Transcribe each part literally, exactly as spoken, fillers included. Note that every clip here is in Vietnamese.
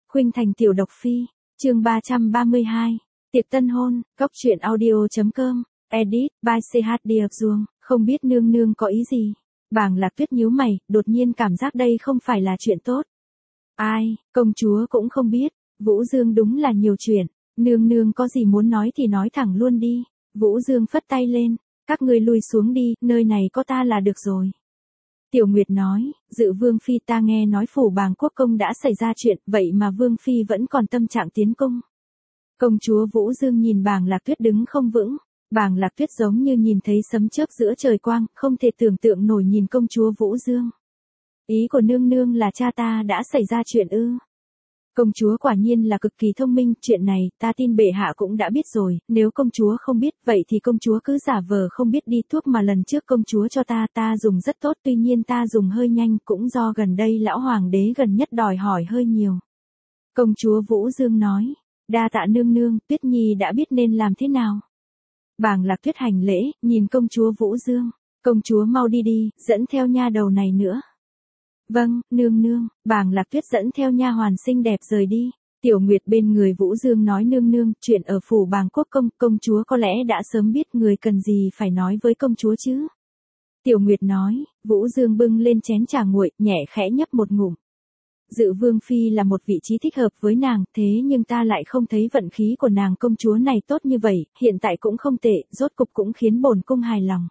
Khuynh Thành tiểu độc phi, chương ba trăm ba mươi hai, tiệc tân hôn, góc truyện audio.com, edit, by xê hát đê Duong, không biết nương nương có ý gì. Bàng Lạc Tuyết nhíu mày, đột nhiên cảm giác đây không phải là chuyện tốt. Ai, công chúa cũng không biết, Vũ Dương đúng là nhiều chuyện, nương nương có gì muốn nói thì nói thẳng luôn đi. Vũ Dương phất tay lên, các ngươi lui xuống đi, nơi này có ta là được rồi. Tiểu Nguyệt nói, Dự Vương Phi ta nghe nói phủ Bàng Quốc Công đã xảy ra chuyện, vậy mà Vương Phi vẫn còn tâm trạng tiến cung. Công chúa Vũ Dương nhìn Bàng Lạc Tuyết đứng không vững, Bàng Lạc Tuyết giống như nhìn thấy sấm chớp giữa trời quang, không thể tưởng tượng nổi nhìn công chúa Vũ Dương. Ý của nương nương là cha ta đã xảy ra chuyện ư? Công chúa quả nhiên là cực kỳ thông minh, chuyện này ta tin bệ hạ cũng đã biết rồi, nếu công chúa không biết vậy thì công chúa cứ giả vờ không biết đi, thuốc mà lần trước công chúa cho ta ta dùng rất tốt, tuy nhiên ta dùng hơi nhanh, cũng do gần đây lão hoàng đế gần nhất đòi hỏi hơi nhiều. Công chúa Vũ Dương nói, đa tạ nương nương, Tuyết Nhi đã biết nên làm thế nào. Bàng Lạc Tuyết hành lễ, nhìn công chúa Vũ Dương, công chúa mau đi đi, dẫn theo nha đầu này nữa. Vâng, nương nương, Bàng Lạc Tuyết dẫn theo nha hoàn xinh đẹp rời đi. Tiểu Nguyệt bên người Vũ Dương nói nương nương, chuyện ở phủ Bàng Quốc Công, công chúa có lẽ đã sớm biết, người cần gì phải nói với công chúa chứ. Tiểu Nguyệt nói, Vũ Dương bưng lên chén trà nguội, nhẹ khẽ nhấp một ngụm. Dự Vương Phi là một vị trí thích hợp với nàng, thế nhưng ta lại không thấy vận khí của nàng công chúa này tốt như vậy, hiện tại cũng không tệ, rốt cục cũng khiến bổn cung hài lòng.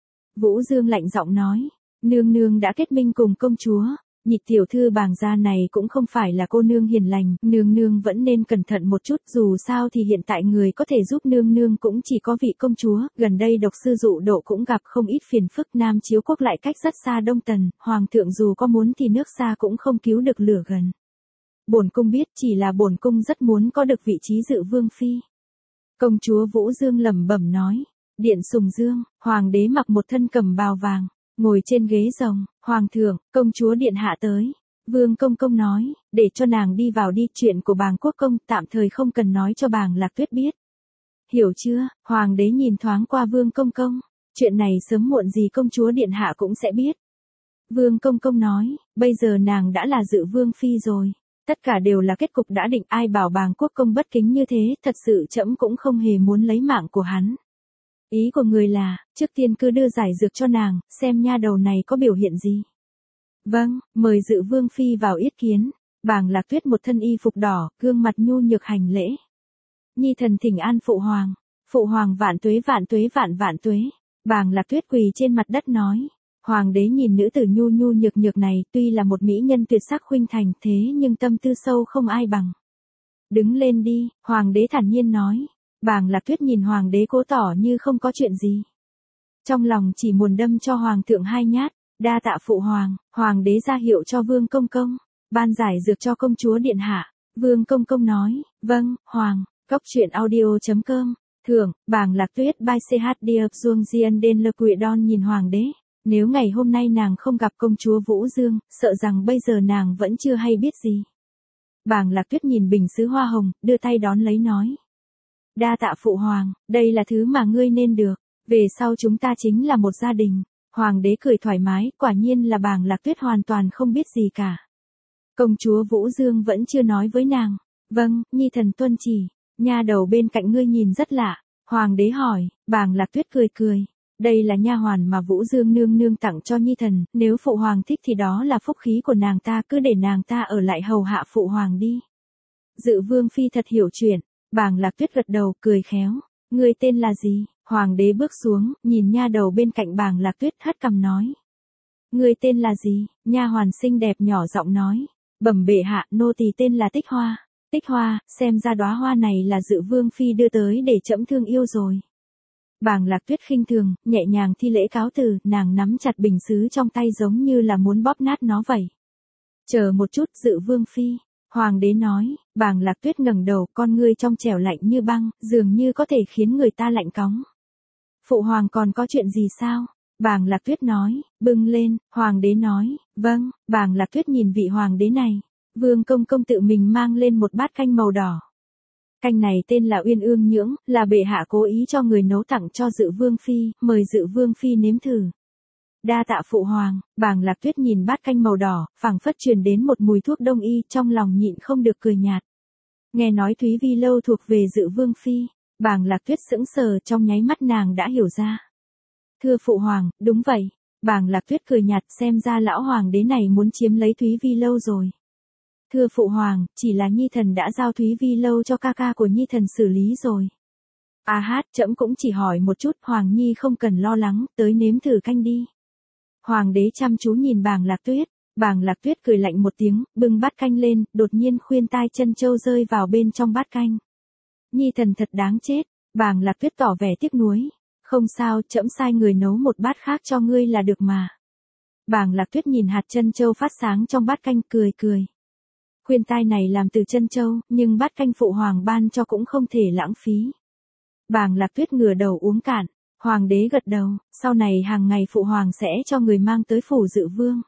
Vũ Dương lạnh giọng nói. Nương nương đã kết minh cùng công chúa, nhị tiểu thư Bàng gia này cũng không phải là cô nương hiền lành, nương nương vẫn nên cẩn thận một chút, dù sao thì hiện tại người có thể giúp nương nương cũng chỉ có vị công chúa, gần đây độc sư Dụ Độ cũng gặp không ít phiền phức, Nam Chiếu quốc lại cách rất xa Đông Tần, hoàng thượng dù có muốn thì nước xa cũng không cứu được lửa gần. Bổn cung biết, chỉ là bổn cung rất muốn có được vị trí Dự Vương Phi. Công chúa Vũ Dương lẩm bẩm nói, điện Sùng Dương, hoàng đế mặc một thân cẩm bào vàng. Ngồi trên ghế rồng, hoàng thượng, công chúa điện hạ tới. Vương Công Công nói, để cho nàng đi vào đi, chuyện của Bàng Quốc Công tạm thời không cần nói cho Bàng Lạc Tuyết biết. Hiểu chưa, hoàng đế nhìn thoáng qua Vương Công Công, chuyện này sớm muộn gì công chúa điện hạ cũng sẽ biết. Vương Công Công nói, bây giờ nàng đã là Dự Vương Phi rồi, tất cả đều là kết cục đã định, ai bảo Bàng Quốc Công bất kính như thế, thật sự trẫm cũng không hề muốn lấy mạng của hắn. Ý của người là, trước tiên cứ đưa giải dược cho nàng, xem nha đầu này có biểu hiện gì. Vâng, mời Dự Vương Phi vào yết kiến. Bàng Lạc Tuyết một thân y phục đỏ, gương mặt nhu nhược hành lễ. Nhi thần thỉnh an phụ hoàng, phụ hoàng vạn tuế vạn tuế vạn vạn tuế. Bàng Lạc Tuyết quỳ trên mặt đất nói. Hoàng đế nhìn nữ tử nhu nhu nhược nhược này, tuy là một mỹ nhân tuyệt sắc Khuynh Thành, thế nhưng tâm tư sâu không ai bằng. Đứng lên đi, hoàng đế thản nhiên nói. Bàng Lạc Tuyết nhìn hoàng đế cố tỏ như không có chuyện gì. Trong lòng chỉ muốn đâm cho hoàng thượng hai nhát, đa tạ phụ hoàng, hoàng đế ra hiệu cho Vương Công Công, ban giải dược cho công chúa điện hạ. Vương Công Công nói, vâng, hoàng, góc truyện audio.com, thưởng, Bàng Lạc Tuyết by xê hát đê Duong Jian Den Le Quỷ Don nhìn hoàng đế, nếu ngày hôm nay nàng không gặp công chúa Vũ Dương, sợ rằng bây giờ nàng vẫn chưa hay biết gì. Bàng Lạc Tuyết nhìn bình sứ hoa hồng, đưa tay đón lấy nói. Đa tạ phụ hoàng, đây là thứ mà ngươi nên được, về sau chúng ta chính là một gia đình. Hoàng đế cười thoải mái, quả nhiên là Bàng Lạc Tuyết hoàn toàn không biết gì cả. Công chúa Vũ Dương vẫn chưa nói với nàng, vâng, nhi thần tuân chỉ, nha đầu bên cạnh ngươi nhìn rất lạ. Hoàng đế hỏi, Bàng Lạc Tuyết cười cười, đây là nha hoàn mà Vũ Dương nương nương tặng cho nhi thần, nếu phụ hoàng thích thì đó là phúc khí của nàng ta, cứ để nàng ta ở lại hầu hạ phụ hoàng đi. Dự Vương Phi thật hiểu chuyện. Bàng Lạc Tuyết gật đầu, cười khéo. Ngươi tên là gì? Hoàng đế bước xuống, nhìn nha đầu bên cạnh Bàng Lạc Tuyết, hất cằm nói. Ngươi tên là gì? Nha hoàn xinh đẹp nhỏ giọng nói. Bẩm bệ hạ, nô tỳ tên là Tích Hoa. Tích Hoa, xem ra đóa hoa này là Dự Vương Phi đưa tới để trẫm thương yêu rồi. Bàng Lạc Tuyết khinh thường, nhẹ nhàng thi lễ cáo từ, nàng nắm chặt bình sứ trong tay giống như là muốn bóp nát nó vậy. Chờ một chút, Dự Vương Phi. Hoàng đế nói, Bàng Lạc Tuyết ngẩng đầu, con ngươi trong trẻo lạnh như băng, dường như có thể khiến người ta lạnh cóng. Phụ hoàng còn có chuyện gì sao? Bàng Lạc Tuyết nói, bưng lên, hoàng đế nói, vâng. Bàng Lạc Tuyết nhìn vị hoàng đế này, Vương Công Công tự mình mang lên một bát canh màu đỏ. Canh này tên là Uyên Ương Nhưỡng, là bệ hạ cố ý cho người nấu tặng cho Dự Vương Phi, mời Dự Vương Phi nếm thử. Đa tạ phụ hoàng. Bàng Lạc Tuyết nhìn bát canh màu đỏ, phảng phất truyền đến một mùi thuốc đông y, trong lòng nhịn không được cười nhạt. Nghe nói Thúy Vi lâu thuộc về Dự Vương phi, Bàng Lạc Tuyết sững sờ, trong nháy mắt nàng đã hiểu ra. Thưa phụ hoàng, đúng vậy. Bàng Lạc Tuyết cười nhạt, xem ra lão hoàng đế này muốn chiếm lấy Thúy Vi lâu rồi. Thưa phụ hoàng, chỉ là Nhi thần đã giao Thúy Vi lâu cho ca ca của Nhi thần xử lý rồi. A hát, trẫm cũng chỉ hỏi một chút, Hoàng Nhi không cần lo lắng, tới nếm thử canh đi. Hoàng đế chăm chú nhìn Bàng Lạc Tuyết, Bàng Lạc Tuyết cười lạnh một tiếng, bưng bát canh lên, đột nhiên khuyên tai chân châu rơi vào bên trong bát canh. Nhi thần thật đáng chết. Bàng Lạc Tuyết tỏ vẻ tiếc nuối. Không sao, trẫm sai người nấu một bát khác cho ngươi là được mà. Bàng Lạc Tuyết nhìn hạt chân châu phát sáng trong bát canh, cười cười. Khuyên tai này làm từ chân châu, nhưng bát canh phụ hoàng ban cho cũng không thể lãng phí. Bàng Lạc Tuyết ngửa đầu uống cạn. Hoàng đế gật đầu, sau này hàng ngày phụ hoàng sẽ cho người mang tới phủ Dự Vương.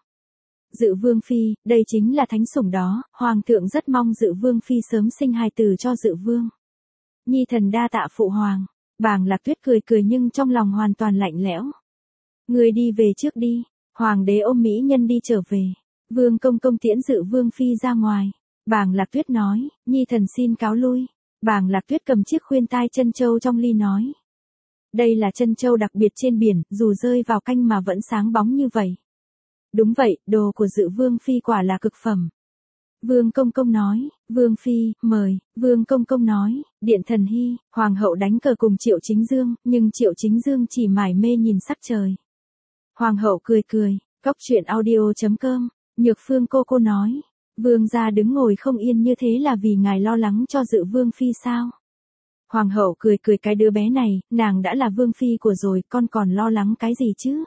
Dự Vương phi, đây chính là thánh sủng đó, hoàng thượng rất mong Dự Vương phi sớm sinh hài tử cho Dự Vương. Nhi thần đa tạ phụ hoàng. Bàng Lạc Tuyết cười cười nhưng trong lòng hoàn toàn lạnh lẽo. Người đi về trước đi. Hoàng đế ôm mỹ nhân đi trở về. Vương công công tiễn Dự Vương phi ra ngoài. Bàng Lạc Tuyết nói, Nhi thần xin cáo lui. Bàng Lạc Tuyết cầm chiếc khuyên tai chân châu trong ly nói. Đây là chân châu đặc biệt trên biển, dù rơi vào canh mà vẫn sáng bóng như vậy. Đúng vậy, đồ của Dự Vương phi quả là cực phẩm. Vương công công nói, Vương phi, mời. Vương công công nói, Điện Thần Hy, hoàng hậu đánh cờ cùng Triệu Chính Dương, nhưng Triệu Chính Dương chỉ mải mê nhìn sắc trời. Hoàng hậu cười cười, cốc truyện audio chấm com, Nhược Phương cô cô nói, Vương gia đứng ngồi không yên như thế là vì ngài lo lắng cho Dự Vương phi sao? Hoàng hậu cười cười, cái đứa bé này, nàng đã là vương phi của rồi, con còn lo lắng cái gì chứ?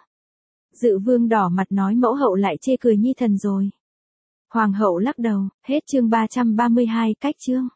Dự Vương đỏ mặt nói, mẫu hậu lại chê cười Nhi thần rồi. Hoàng hậu lắc đầu, hết chương ba trăm ba mươi hai, cách chương.